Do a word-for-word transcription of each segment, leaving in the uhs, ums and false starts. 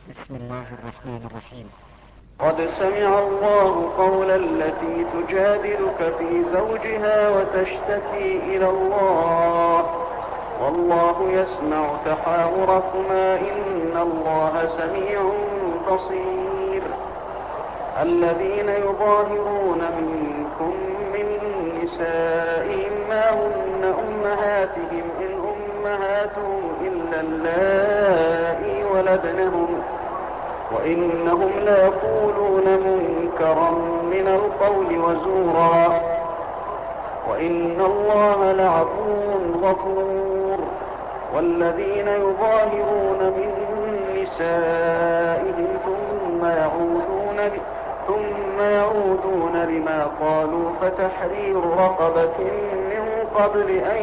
بسم الله الرحمن الرحيم. قد سمع الله قول التي تجادلك في زوجها وتشتكي إلى الله والله يسمع تحاوركما إن الله سميع بصير. الذين يظاهرون منكم من نسائهم ما هن أمهاتهم إن أمهاتهم إلا اللائي ولدنهم وإنهم ليقولون منكرا من القول وزورا وإن الله لعفو غفور. والذين يظاهرون من نسائهم ثم يعودون ثم يعودون لما قالوا فتحرير رقبة من قبل أن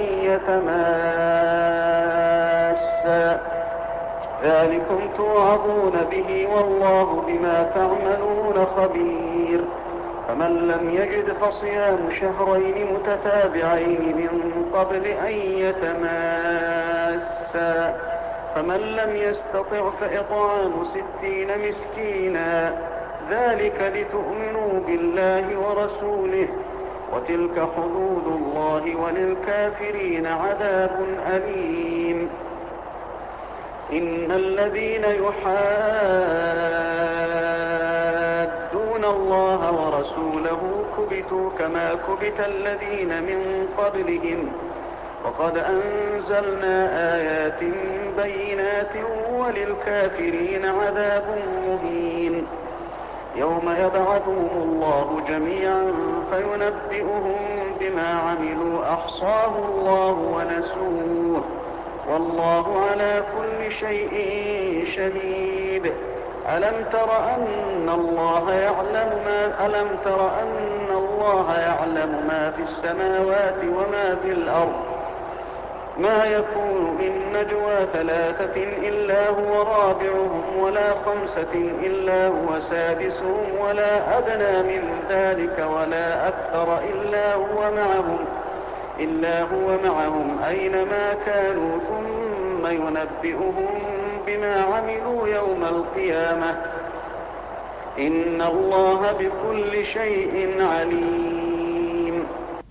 يتماسا ذلكم توعظون به والله بما تعملون خبير. فمن لم يجد فصيام شهرين متتابعين من قبل أن يتماسا فمن لم يستطع فإطعام ستين مسكينا ذلك لتؤمنوا بالله ورسوله وتلك حدود الله وللكافرين عذاب أليم. إن الذين يحادون الله ورسوله كبتوا كما كبت الذين من قبلهم وقد أنزلنا آيات بينات وللكافرين عذاب مهين. يوم يبعثهم الله جميعا فينبئهم بما عملوا أحصاه الله ونسوه والله على كل شيء شهيد. ألم تر أن الله يعلم ما ألم تر أن الله يعلم ما في السماوات وما في الأرض ما يكون من نجوى ثلاثة إلا هو رابعهم ولا خمسة إلا هو سادسهم ولا أدنى من ذلك ولا أكثر إلا هو معهم إلا هو معهم أينما كانوا ثم ينبئهم بما عملوا يوم القيامة إن الله بكل شيء عليم.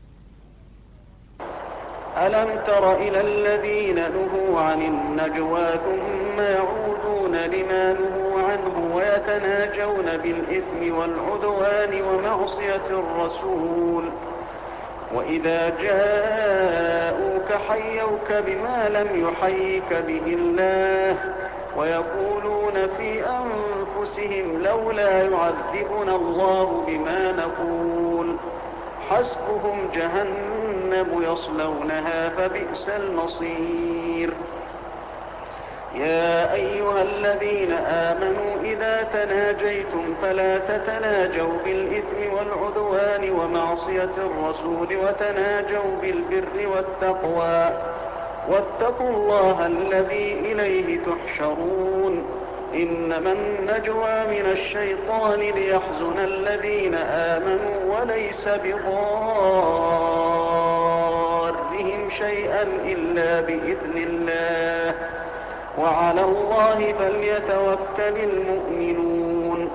ألم تر إلى الذين نهوا عن النجوى ثم يعودون لما نهوا عنه ويتناجون بالإثم والعدوان ومعصية الرسول وإذا جاءوك حيوك بما لم يحيك به الله ويقولون في أنفسهم لولا يعذبنا الله بما نقول حسبهم جهنم يصلونها فبئس المصير. يا أيها الذين آمنوا إذا تناجيتم فلا تتناجوا بالإثم والعدوان ومعصية الرسول وتناجوا بالبر والتقوى واتقوا الله الذي إليه تحشرون. إنما النجوى من الشيطان ليحزن الذين آمنوا وليس بضارهم شيئا إلا بإذن الله وعلى الله فليتوكل المؤمنون.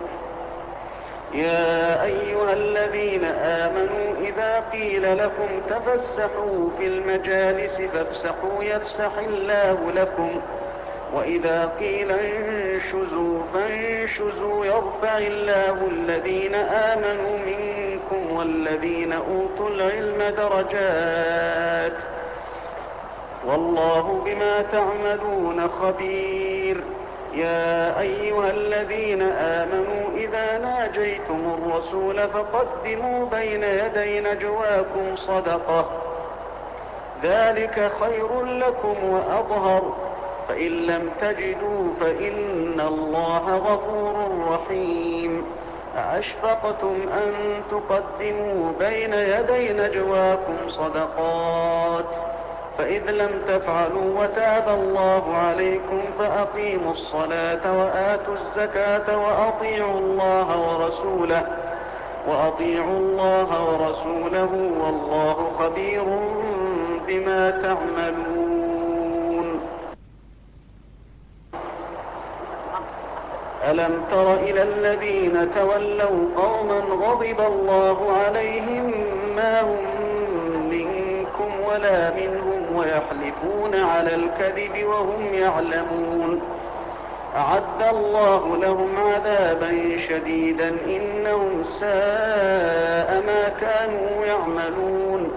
يا أيها الذين آمنوا إذا قيل لكم تفسحوا في المجالس فافسحوا يفسح الله لكم وإذا قيل انشزوا فانشزوا يرفع الله الذين آمنوا منكم والذين أوتوا العلم درجات والله بما تعملون خبير. يا أيها الذين آمنوا إذا ناجيتم الرسول فقدموا بين يدي نجواكم صدقة ذلك خير لكم وأطهر فإن لم تجدوا فإن الله غفور رحيم. أأشفقتم أن تقدموا بين يدي نجواكم صدقات فإذ لم تفعلوا وتاب الله عليكم فأقيموا الصلاة وآتوا الزكاة وأطيعوا الله ورسوله وأطيعوا الله ورسوله والله خبير بما تعملون. ألم تر إلى الذين تولوا قوما غضب الله عليهم ما هم منكم ولا منهم ويحلفون على الكذب وهم يعلمون أعد الله لهم عذابا شديدا إنهم ساء ما كانوا يعملون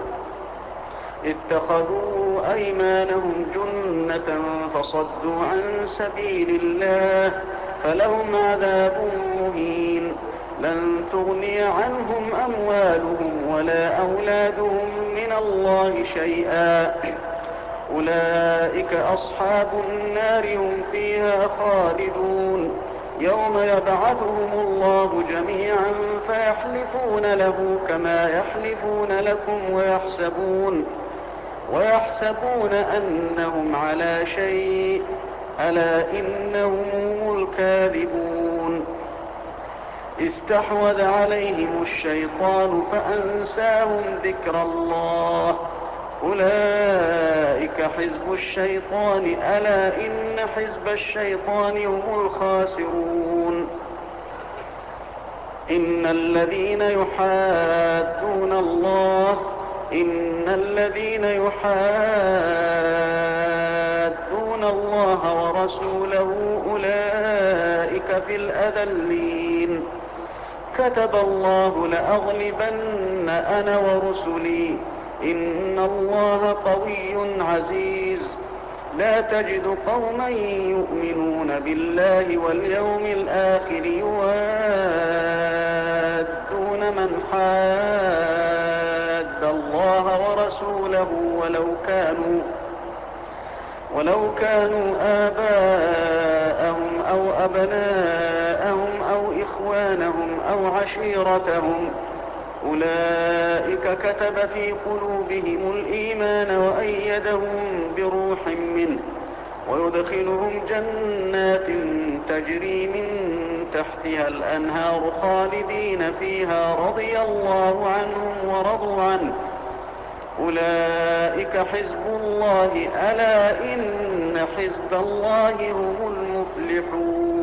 اتخذوا أيمانهم جنة فصدوا عن سبيل الله فلهم عذاب مهين لن تغني عنهم أموالهم ولا أولادهم من الله شيئا أولئك أصحاب النار هم فيها خالدون يوم يبعثهم الله جميعا فيحلفون له كما يحلفون لكم ويحسبون ويحسبون أنهم على شيء ألا إنهم هم الكاذبون استحوذ عليهم الشيطان فأنساهم ذكر الله أولئك حزب الشيطان ألا إن حزب الشيطان هم الخاسرون إن الذين يحادون الله إن الذين يحادون الله ورسوله أولئك في الأذلين كتب الله لأغلبن أنا ورسلي إن الله قوي عزيز لا تجد قوما يؤمنون بالله واليوم الآخر يوادون من حاد الله ورسوله ولو كانوا ولو كانوا آباءهم أو أبناءهم أو إخوانهم أو عشيرتهم أولئك كتب في قلوبهم الإيمان وأيدهم بروح منه ويدخلهم جنات تجري من تحتها الأنهار خالدين فيها رضي الله عنهم ورضوا عنه أولئك حزب الله ألا إن حزب الله هم المفلحون